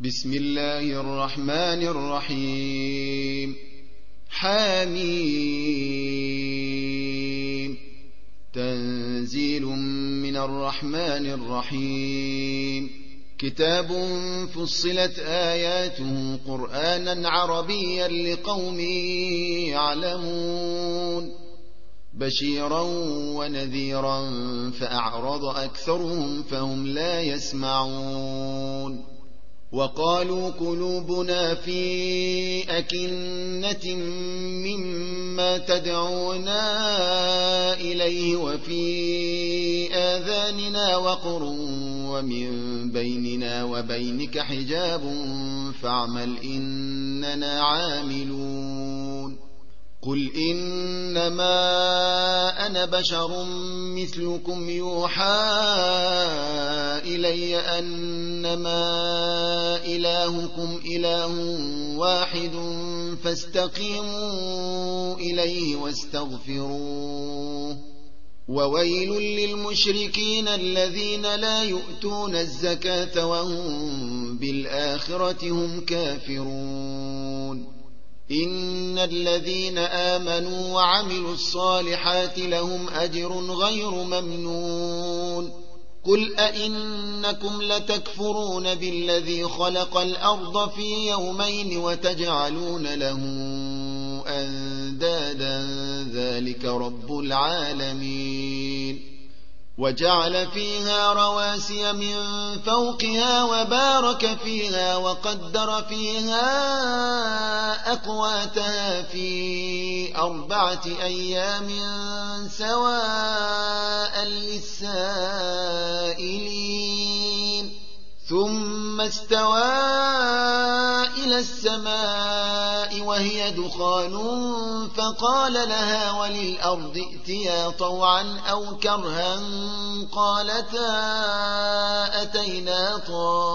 بسم الله الرحمن الرحيم. حميم. تنزيل من الرحمن الرحيم. كتاب فصلت آياته قرآنا عربيا لقوم يعلمون بشيرا ونذيرا فأعرض أكثرهم فهم لا يسمعون. وقالوا قلوبنا في أكنة مما تدعونا إليه وفي آذاننا وقر ومن بيننا وبينك حجاب فاعمل إننا عاملون. قل إنما أنا بشر مثلكم يوحى إلي أنما إلهكم إله واحد فاستقيموا إليه واستغفروه. وويل للمشركين الذين لا يؤتون الزكاة وهم بالآخرة هم كافرون. إن الذين آمنوا وعملوا الصالحات لهم أجر غير ممنون. قل أئنكم لتكفرون بالذي خلق الأرض في يومين وتجعلون له أندادا ذلك رب العالمين. وجعل فيها رواسي من فوقها وبارك فيها وقدر فيها أقواتها في 4 أيام سواء للسائلين. ثم استوى إلى السماء وهي دخان فقال لها وللأرض ائتيا طوعا أو كرها قالتا أتينا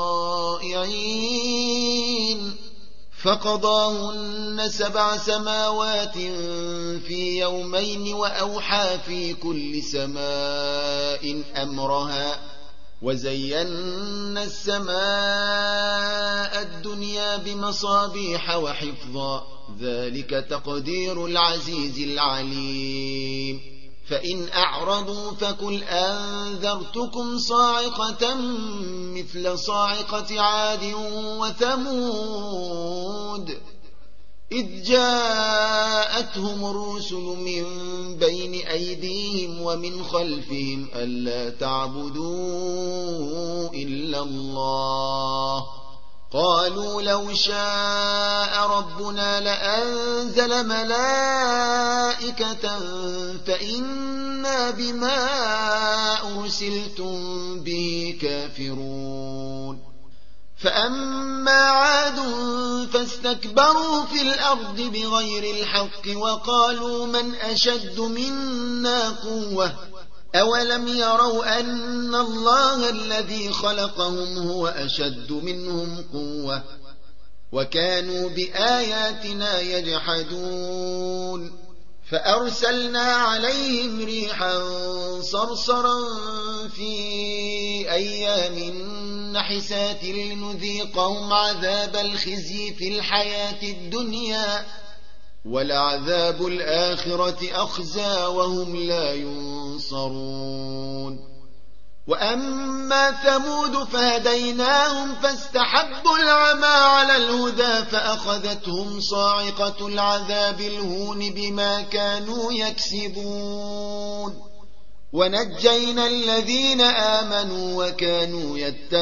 طائعين. فقضاهن 7 سماوات في يومين وأوحى في كل سماء أمرها وزينا السماء الدنيا بمصابيح وحفظا ذلك تقدير العزيز العليم. فإن أعرضوا فقل أنذرتكم صاعقة مثل صاعقة عاد وثمود إذ جاءتهم الرسل من بين أيديهم ومن خلفهم ألا تعبدوا إلا الله قالوا لو شاء ربنا لأنزل ملائكة فإنا بما أرسلتم به كافرون. فأما عاد فاستكبروا في الأرض بغير الحق وقالوا من أشد منا قوة أولم يروا أن الله الذي خلقهم هو أشد منهم قوة وكانوا بآياتنا يجحدون. فأرسلنا عليهم ريحا صرصرا في أيام نحسات لنذيقهم عذاب الخزي في الحياة الدنيا ولعذاب الآخرة أخزى وهم لا ينصرون. وأما ثمود فهديناهم فاستحبوا العمى على الهدى فأخذتهم صاعقة العذاب الهون بما كانوا يكسبون. ونجينا الذين آمنوا وكانوا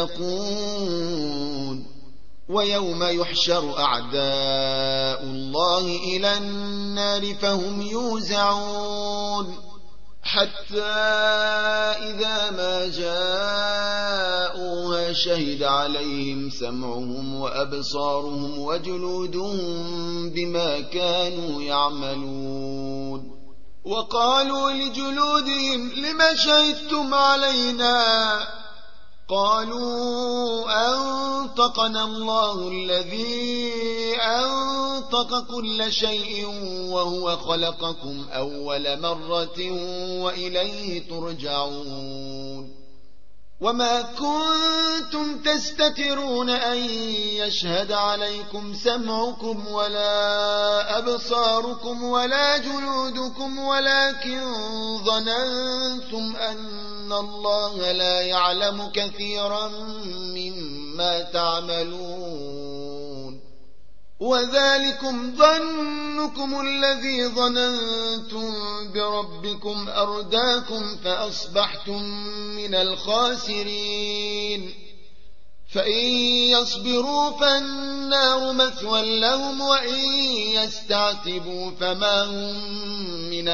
يتقون. ويوم يحشر أعداء الله إلى النار فهم يوزعون حتى إذا ما جاءوها شهد عليهم سمعهم وأبصارهم وجلودهم بما كانوا يعملون. وقالوا لجلودهم لم شهدتم علينا قالوا أنطقنا الله الذي أنطق كل شيء وهو خلقكم أول مرة وإليه ترجعون. وما كنتم تستترون أن يشهد عليكم سمعكم ولا أبصاركم ولا جلودكم ولكن ظننتم أن الله لا يعلم كثيرا مما تعملون وذلكم ظنكم الذي ظننتم بربكم أرداكم فأصبحتم من الخاسرين فإن يصبروا فالنار مثوى لهم وإن يستعتبوا فما هم من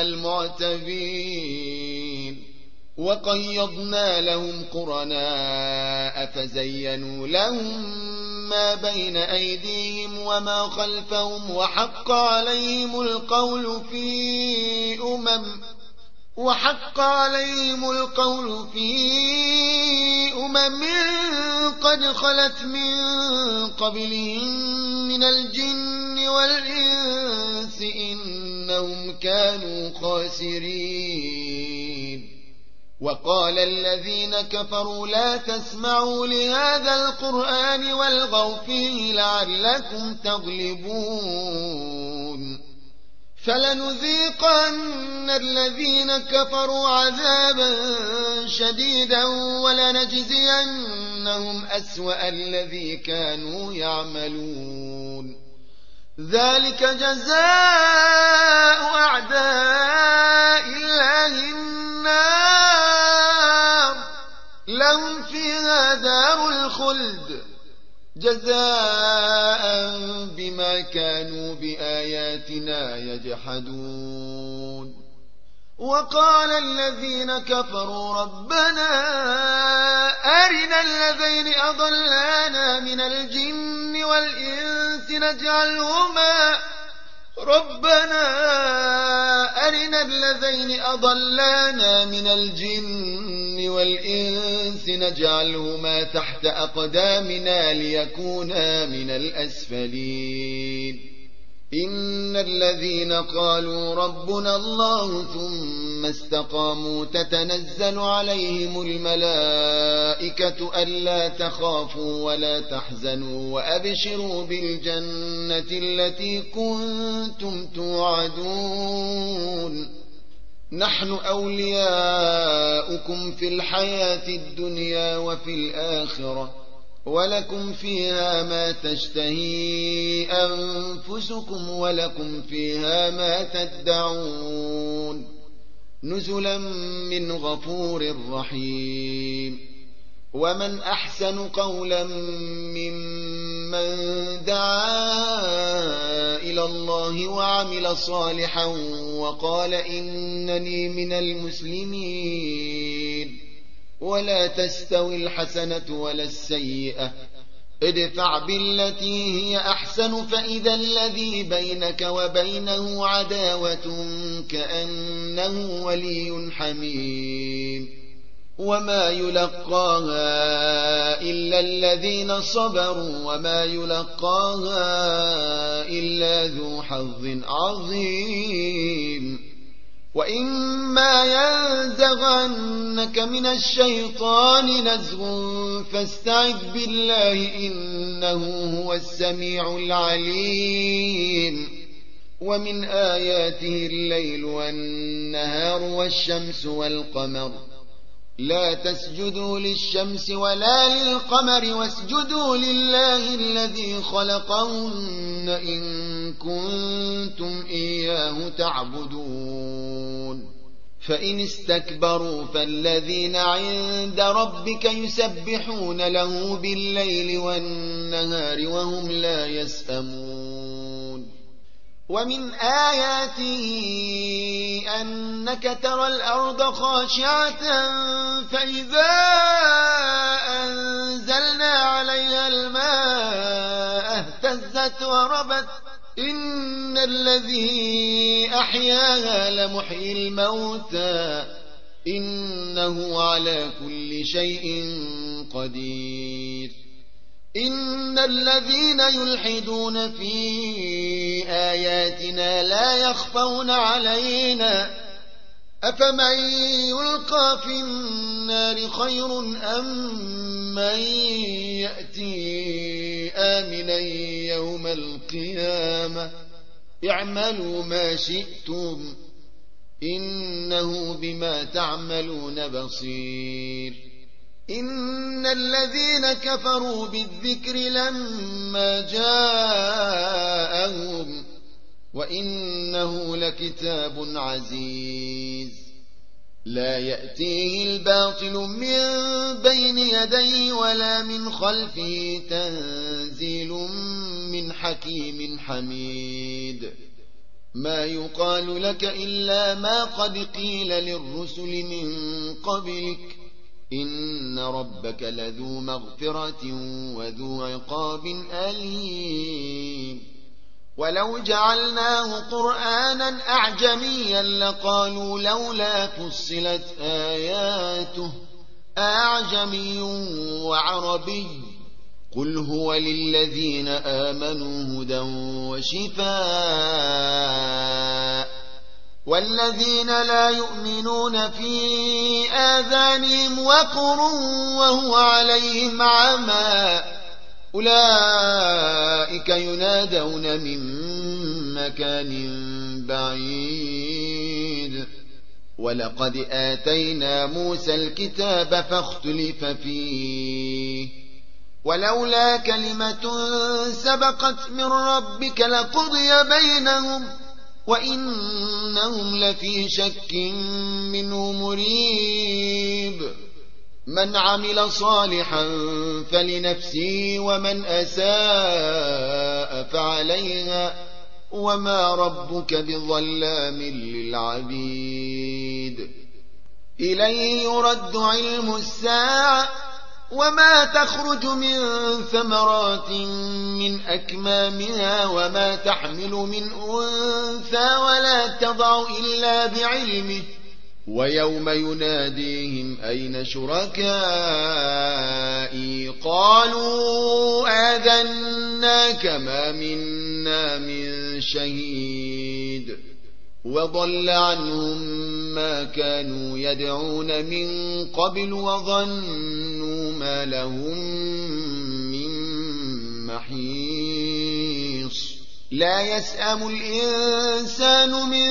المعتبين وقيضنا لهم قرناء فزينوا لهم ما بين أيديهم وما خلفهم وحق عليهم القول في أمم قد خلت من قبلهم من الجن والإنس إنهم كانوا خاسرين وقال الذين كفروا لا تسمعوا لهذا القرآن والغوا فيه لعلكم تغلبون فلنذيقن الذين كفروا عذابا شديدا ولنجزينهم أسوأ الذي كانوا يعملون ذلك جزاء أعداء الله النار لهم فيها دار الخلد جزاء بما كانوا بآياتنا يجحدون وقال الذين كفروا ربنا أرنا الذين أضلانا من الجن والإنس نجعلهما تحت أقدامنا ليكونا من الأسفلين إن الذين قالوا ربنا الله ثم استقاموا تتنزل عليهم الملائكة ألا تخافوا ولا تحزنوا وأبشروا بالجنة التي كنتم توعدون نحن أولياؤكم في الحياة الدنيا وفي الآخرة ولكم فيها ما تشتهي أنفسكم ولكم فيها ما تدعون نزلا من غفور رحيم ومن أحسن قولا ممن دعا إلى الله وعمل صالحا وقال إنني من المسلمين ولا تستوي الحسنة ولا السيئة ادفع بالتي هي أحسن فإذا الذي بينك وبينه عداوة كأنه ولي حميم وما يلقاها إلا الذين صبروا وما يلقاها إلا ذو حظ عظيم وإما ينزغنك من الشيطان نزغ فاستعذ بالله إنه هو السميع العليم ومن آياته الليل والنهار والشمس والقمر لا تسجدوا للشمس ولا للقمر واسجدوا لله الذي خلقهن إن كنتم إياه تعبدون فإن استكبروا فالذين عند ربك يسبحون له بالليل والنهار وهم لا يسأمون ومن آياته أنك ترى الأرض خاشعة فإذا أنزلنا عليها الماء اهتزت وربت إن الذي أحياها لمحيي الموتى إنه على كل شيء قدير إن الذين يلحدون في آياتنا لا يخفون علينا أفمن يلقى في النار خير أم من يأتي آمنا يوم القيامة اعملوا ما شئتم إنه بما تعملون بصير إن الذين كفروا بالذكر لما جاءهم وإنه لكتاب عزيز لا يأتيه الباطل من بين يديه ولا من خلفه تنزيل من حكيم حميد ما يقال لك إلا ما قد قيل للرسل من قبلك إن ربك لذو مغفرة وذو عقاب أليم ولو جعلناه قرآنا أعجميا لقالوا لولا فصلت آياته أعجمي وعربي قل هو للذين آمنوا هدى وشفاء والذين لا يؤمنون في آذانهم وقر وهو عليهم عمى أولئك ينادون من مكان بعيد ولقد آتينا موسى الكتاب فاختلف فيه ولولا كلمة سبقت من ربك لقضي بينهم وإنهم لفي شك منه مريب من عمل صالحا فلنفسه ومن أساء فعليها وما ربك بظلام للعبيد إليه يرد علم الساعة وما تخرج من ثمرات من أكمامها وما تحمل من أنثى ولا تضع إلا بعلمه ويوم يناديهم أين شركائي قالوا آذناك ما منا من شهيد وضل عنهم ما كانوا يدعون من قبل وظنوا ما لهم من محيص لا يسأم الإنسان من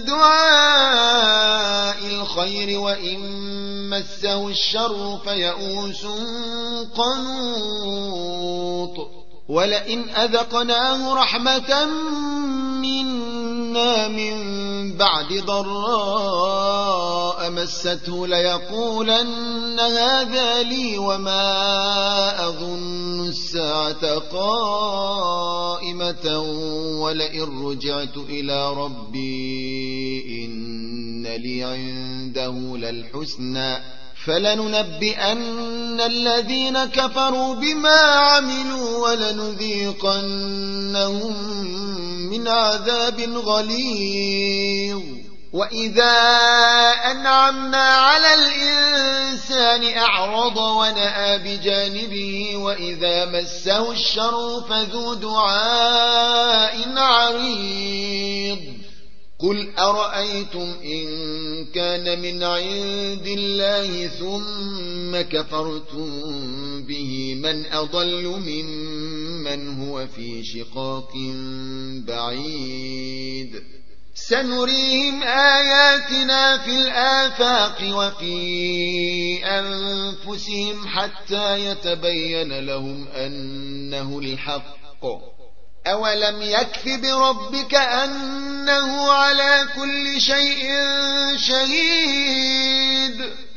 دعاء الخير وإن مسه الشر فيئوس قنوط ولئن أذقناه رحمة منا من بعد ضراء مسته ليقولن هذا لي وما أظن الساعة قائمة ولئن رجعت إلى ربي إن لي عنده للحسنى فلننبئن الذين كفروا بما عملوا ولنذيقنهم من عذاب غليظ وإذا أنعمنا على الإنسان أعرض ونأى بجانبه وإذا مسه الشر فذو دعاء عريض قل أرأيتم إن كان من عند الله ثم كفرتم به من أضل ممن هو في شقاق بعيد سنريهم آياتنا في الآفاق وفي أنفسهم حتى يتبين لهم أنه الحق أولم يكف بربك أنه على كل شيء شهيد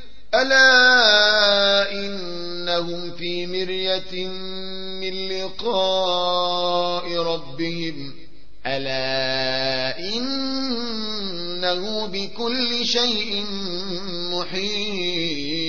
ألا إنهم في مرية من لقاء ربهم ألا إنه بكل شيء محيط